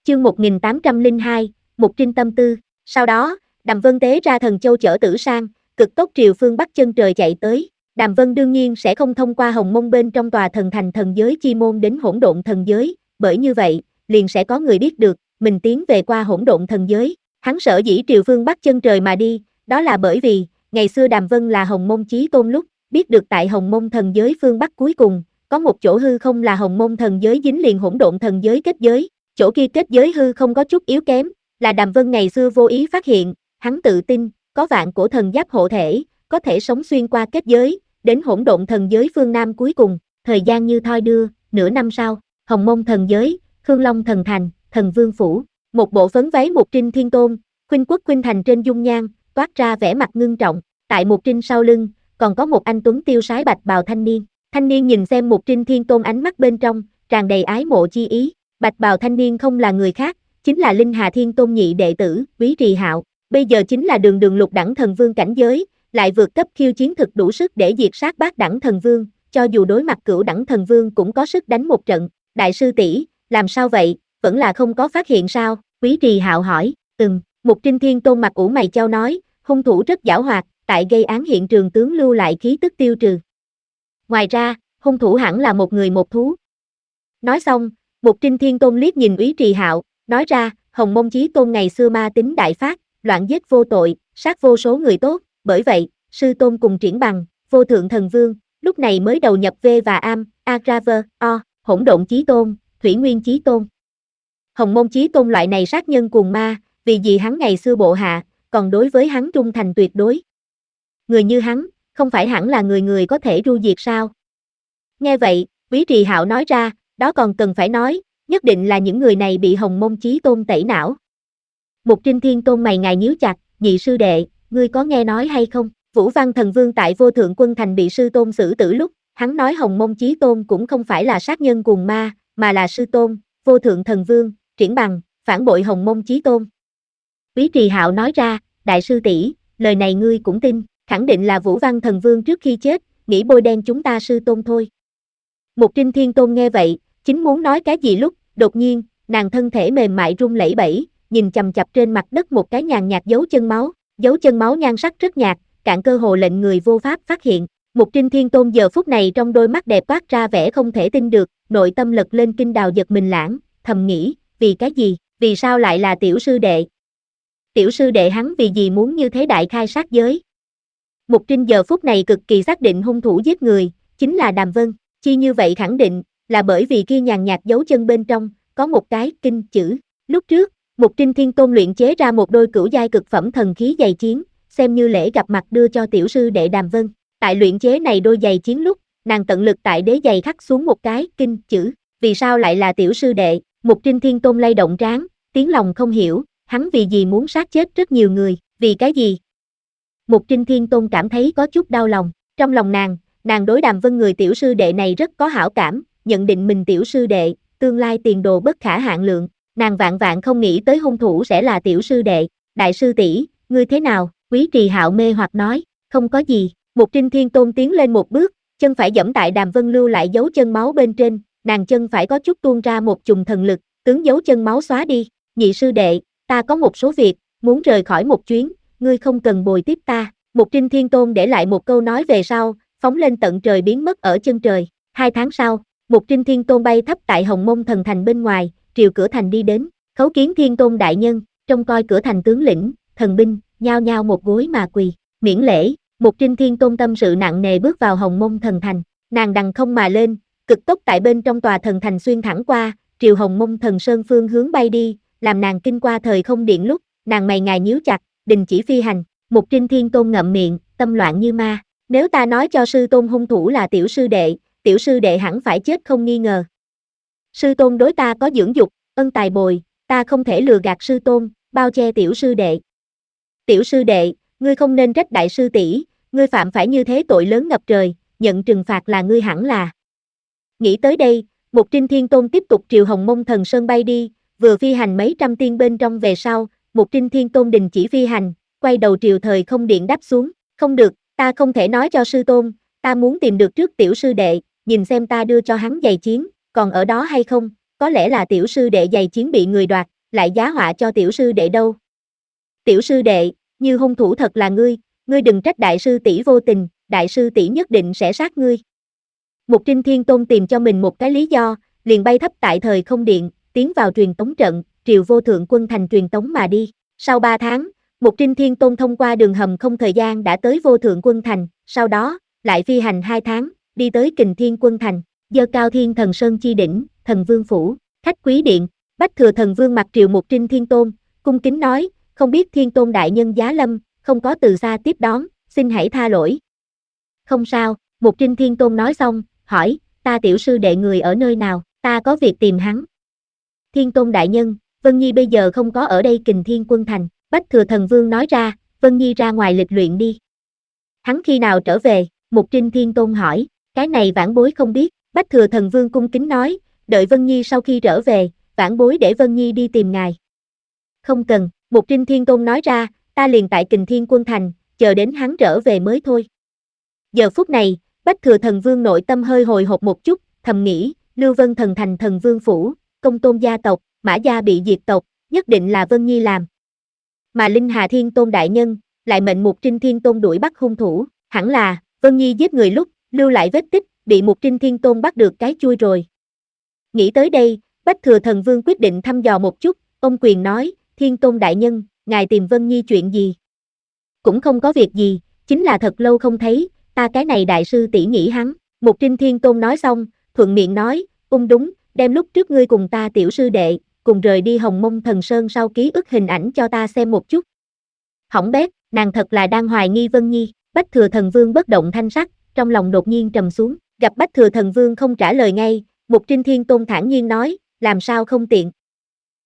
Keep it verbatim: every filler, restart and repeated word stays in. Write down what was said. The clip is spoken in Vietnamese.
chương một nghìn tám trăm lẻ hai, Mục Trinh tâm tư. Sau đó, Đàm Vân tế ra thần châu chở Tử Sang, cực tốc triều phương Bắc chân trời chạy tới. Đàm Vân đương nhiên sẽ không thông qua hồng mông bên trong tòa thần thành thần giới chi môn đến hỗn độn thần giới, bởi như vậy, liền sẽ có người biết được, mình tiến về qua hỗn độn thần giới. Hắn sở dĩ triều phương Bắc chân trời mà đi, đó là bởi vì, ngày xưa Đàm Vân là hồng mông chí tôn lúc, biết được tại hồng mông thần giới phương Bắc cuối cùng, có một chỗ hư không là hồng mông thần giới dính liền hỗn độn thần giới kết giới, chỗ kia kết giới hư không có chút yếu kém, là Đàm Vân ngày xưa vô ý phát hiện, hắn tự tin, có vạn cổ thần giáp hộ thể, có thể sống xuyên qua kết giới, đến hỗn độn thần giới phương Nam cuối cùng, thời gian như thoi đưa, nửa năm sau, hồng mông thần giới, Khương Long thần thành, thần vương phủ, một bộ phấn váy Mục Trinh Thiên Tôn, khuynh quốc khuynh thành trên dung nhan, toát ra vẻ mặt ngưng trọng, tại Mục Trinh sau lưng, còn có một anh tuấn tiêu sái bạch bào thanh niên, thanh niên nhìn xem Mục Trinh Thiên Tôn ánh mắt bên trong, tràn đầy ái mộ chi ý, bạch bào thanh niên không là người khác, chính là Linh Hà Thiên Tôn nhị đệ tử, Quý Trì Hạo, bây giờ chính là đường đường lục đẳng thần vương cảnh giới, lại vượt cấp khiêu chiến thực đủ sức để diệt sát bát đẳng thần vương, cho dù đối mặt cửu đẳng thần vương cũng có sức đánh một trận, đại sư tỷ, làm sao vậy, vẫn là không có phát hiện sao, Quý Trì Hạo hỏi, ừm, Mục Trinh Thiên Tôn mặt ủ mày chau nói, hung thủ rất giảo hoạt, tại gây án hiện trường tướng lưu lại khí tức tiêu trừ. Ngoài ra, hung thủ hẳn là một người một thú. Nói xong, Mục Trinh Thiên Tôn liếc nhìn Quý Trì Hạo, nói ra, Hồng Mông Chí Tôn ngày xưa ma tính đại phát, loạn giết vô tội, sát vô số người tốt, bởi vậy, sư tôn cùng Triển Bằng, Vô Thượng Thần Vương, lúc này mới đầu nhập V và Am, Agraver, O, Hỗn Độn Chí Tôn, Thủy Nguyên Chí Tôn. Hồng Mông Chí Tôn loại này sát nhân cuồng ma, vì gì hắn ngày xưa bộ hạ, còn đối với hắn trung thành tuyệt đối. Người như hắn, không phải hẳn là người người có thể ru diệt sao? Nghe vậy, Quý Trì Hạo nói ra, đó còn cần phải nói, nhất định là những người này bị Hồng Mông Chí Tôn tẩy não. Mục Trinh Thiên Tôn mày ngài nhíu chặt, nhị sư đệ, ngươi có nghe nói hay không? Vũ Văn Thần Vương tại Vô Thượng Quân Thành bị sư tôn xử tử lúc, hắn nói Hồng Mông Chí Tôn cũng không phải là sát nhân cuồng ma, mà là sư tôn, Vô Thượng Thần Vương, Triển Bằng, phản bội Hồng Mông Chí Tôn. Quý Trì Hạo nói ra, đại sư tỷ, lời này ngươi cũng tin, khẳng định là Vũ Văn Thần Vương trước khi chết, nghĩ bôi đen chúng ta sư tôn thôi. Mục Trinh Thiên Tôn nghe vậy, chính muốn nói cái gì lúc, đột nhiên, nàng thân thể mềm mại run lẩy bẩy, nhìn chằm chằm trên mặt đất một cái nhàn nhạt dấu chân máu, dấu chân máu nhan sắc rất nhạt, cạn cơ hồ lệnh người vô pháp phát hiện. Mục Trinh Thiên Tôn giờ phút này trong đôi mắt đẹp toát ra vẻ không thể tin được, nội tâm lật lên kinh đào giật mình lãng, thầm nghĩ, vì cái gì, vì sao lại là tiểu sư đệ? Tiểu sư đệ hắn vì gì muốn như thế đại khai sát giới? Mục Trinh giờ phút này cực kỳ xác định hung thủ giết người, chính là Đàm Vân, chi như vậy khẳng định, là bởi vì kia nhàn nhạt dấu chân bên trong, có một cái kinh chữ. Lúc trước, Mục Trinh Thiên Tôn luyện chế ra một đôi cửu giai cực phẩm thần khí giày chiến, xem như lễ gặp mặt đưa cho tiểu sư đệ Đàm Vân. Tại luyện chế này đôi giày chiến lúc, nàng tận lực tại đế giày khắc xuống một cái kinh chữ, vì sao lại là tiểu sư đệ? Mục Trinh Thiên Tôn lay động trán, tiếng lòng không hiểu, hắn vì gì muốn sát chết rất nhiều người, vì cái gì? Mục Trinh Thiên Tôn cảm thấy có chút đau lòng, trong lòng nàng, nàng đối Đàm Vân người tiểu sư đệ này rất có hảo cảm, nhận định mình tiểu sư đệ, tương lai tiền đồ bất khả hạn lượng, nàng vạn vạn không nghĩ tới hung thủ sẽ là tiểu sư đệ. Đại sư tỷ, ngươi thế nào? Quý Trì Hạo mê hoặc nói, không có gì. Mục Trinh Thiên Tôn tiến lên một bước, chân phải giẫm tại Đàm Vân lưu lại dấu chân máu bên trên, nàng chân phải có chút tuôn ra một chùm thần lực, tướng dấu chân máu xóa đi. Nhị sư đệ, ta có một số việc, muốn rời khỏi một chuyến, ngươi không cần bồi tiếp ta. Mục Trinh Thiên Tôn để lại một câu nói về sau, phóng lên tận trời biến mất ở chân trời. Hai tháng sau, Mục Trinh Thiên Tôn bay thấp tại Hồng Mông Thần Thành bên ngoài, triều cửa thành đi đến, khấu kiến Thiên Tôn đại nhân, trông coi cửa thành tướng lĩnh, thần binh, nhao nhao một gối mà quỳ, miễn lễ. Mục Trinh Thiên Tôn tâm sự nặng nề bước vào Hồng Mông Thần Thành, nàng đằng không mà lên, cực tốc tại bên trong tòa thần thành xuyên thẳng qua, triều Hồng Mông Thần Sơn phương hướng bay đi, làm nàng kinh qua thời không điện lúc, nàng mày ngài nhíu chặt, đình chỉ phi hành. Mục Trinh Thiên Tôn ngậm miệng, tâm loạn như ma, nếu ta nói cho sư tôn hung thủ là tiểu sư đệ, tiểu sư đệ hẳn phải chết không nghi ngờ. Sư tôn đối ta có dưỡng dục, ân tài bồi, ta không thể lừa gạt sư tôn, bao che tiểu sư đệ. Tiểu sư đệ, ngươi không nên trách đại sư tỷ, ngươi phạm phải như thế tội lớn ngập trời, nhận trừng phạt là ngươi hẳn là. Nghĩ tới đây, Mục Trinh Thiên Tôn tiếp tục triều Hồng Mông Thần Sơn bay đi, vừa phi hành mấy trăm tiên bên trong về sau, Mục Trinh Thiên Tôn đình chỉ phi hành, quay đầu triều thời không điện đáp xuống, không được, ta không thể nói cho sư tôn, ta muốn tìm được trước tiểu sư đệ, nhìn xem ta đưa cho hắn giày chiến, còn ở đó hay không, có lẽ là tiểu sư đệ giày chiến bị người đoạt, lại giá họa cho tiểu sư đệ đâu. Tiểu sư đệ, như hung thủ thật là ngươi, ngươi đừng trách đại sư tỷ vô tình, đại sư tỷ nhất định sẽ sát ngươi. Mục Trinh Thiên Tôn tìm cho mình một cái lý do, liền bay thấp tại thời không điện, tiến vào truyền tống trận, triều vô thượng quân thành truyền tống mà đi. Sau ba tháng, Mục Trinh Thiên Tôn thông qua đường hầm không thời gian đã tới vô thượng quân thành, sau đó, lại phi hành hai tháng, đi tới Kình Thiên quân thành, giơ cao Thiên Thần Sơn chi đỉnh, Thần Vương phủ, khách quý điện, Bách Thừa Thần Vương mặt triều Mục Trinh Thiên Tôn, cung kính nói, không biết Thiên Tôn đại nhân giá lâm, không có từ xa tiếp đón, xin hãy tha lỗi. Không sao, Mục Trinh Thiên Tôn nói xong, hỏi, ta tiểu sư đệ người ở nơi nào, ta có việc tìm hắn. Thiên Tôn đại nhân, Vân Nhi bây giờ không có ở đây Kình Thiên quân thành, Bách Thừa Thần Vương nói ra, Vân Nhi ra ngoài lịch luyện đi. Hắn khi nào trở về, Mục Trinh Thiên Tôn hỏi, cái này vãn bối không biết, Bách Thừa Thần Vương cung kính nói, đợi Vân Nhi sau khi trở về, vãn bối để Vân Nhi đi tìm ngài. Không cần, Mục Trinh Thiên Tôn nói ra, ta liền tại Kình Thiên quân thành, chờ đến hắn trở về mới thôi. Giờ phút này, Bách Thừa Thần Vương nội tâm hơi hồi hộp một chút, thầm nghĩ, Lưu Vân Thần thành Thần Vương phủ, Công Tôn gia tộc, Mã gia bị diệt tộc, nhất định là Vân Nhi làm. Mà Linh Hà Thiên Tôn đại nhân, lại mệnh Mục Trinh Thiên Tôn đuổi bắt hung thủ, hẳn là, Vân Nhi giết người lúc, lưu lại vết tích, bị Mục Trinh Thiên Tôn bắt được cái chui rồi. Nghĩ tới đây, Bách Thừa Thần Vương quyết định thăm dò một chút, ông quyền nói, Thiên Tôn đại nhân, ngài tìm Vân Nhi chuyện gì? Cũng không có việc gì, chính là thật lâu không thấy, ta cái này đại sư tỷ nghĩ hắn. Mục Trinh Thiên Tôn nói xong, thuận miệng nói, ung đúng, đem lúc trước ngươi cùng ta tiểu sư đệ, cùng rời đi Hồng Mông Thần Sơn sau ký ức hình ảnh cho ta xem một chút. Hỏng bét, nàng thật là đang hoài nghi Vân Nhi. Bách Thừa Thần Vương bất động thanh sắc, trong lòng đột nhiên trầm xuống, gặp Bách Thừa Thần Vương không trả lời ngay, Mục Trinh Thiên Tôn thản nhiên nói, làm sao không tiện.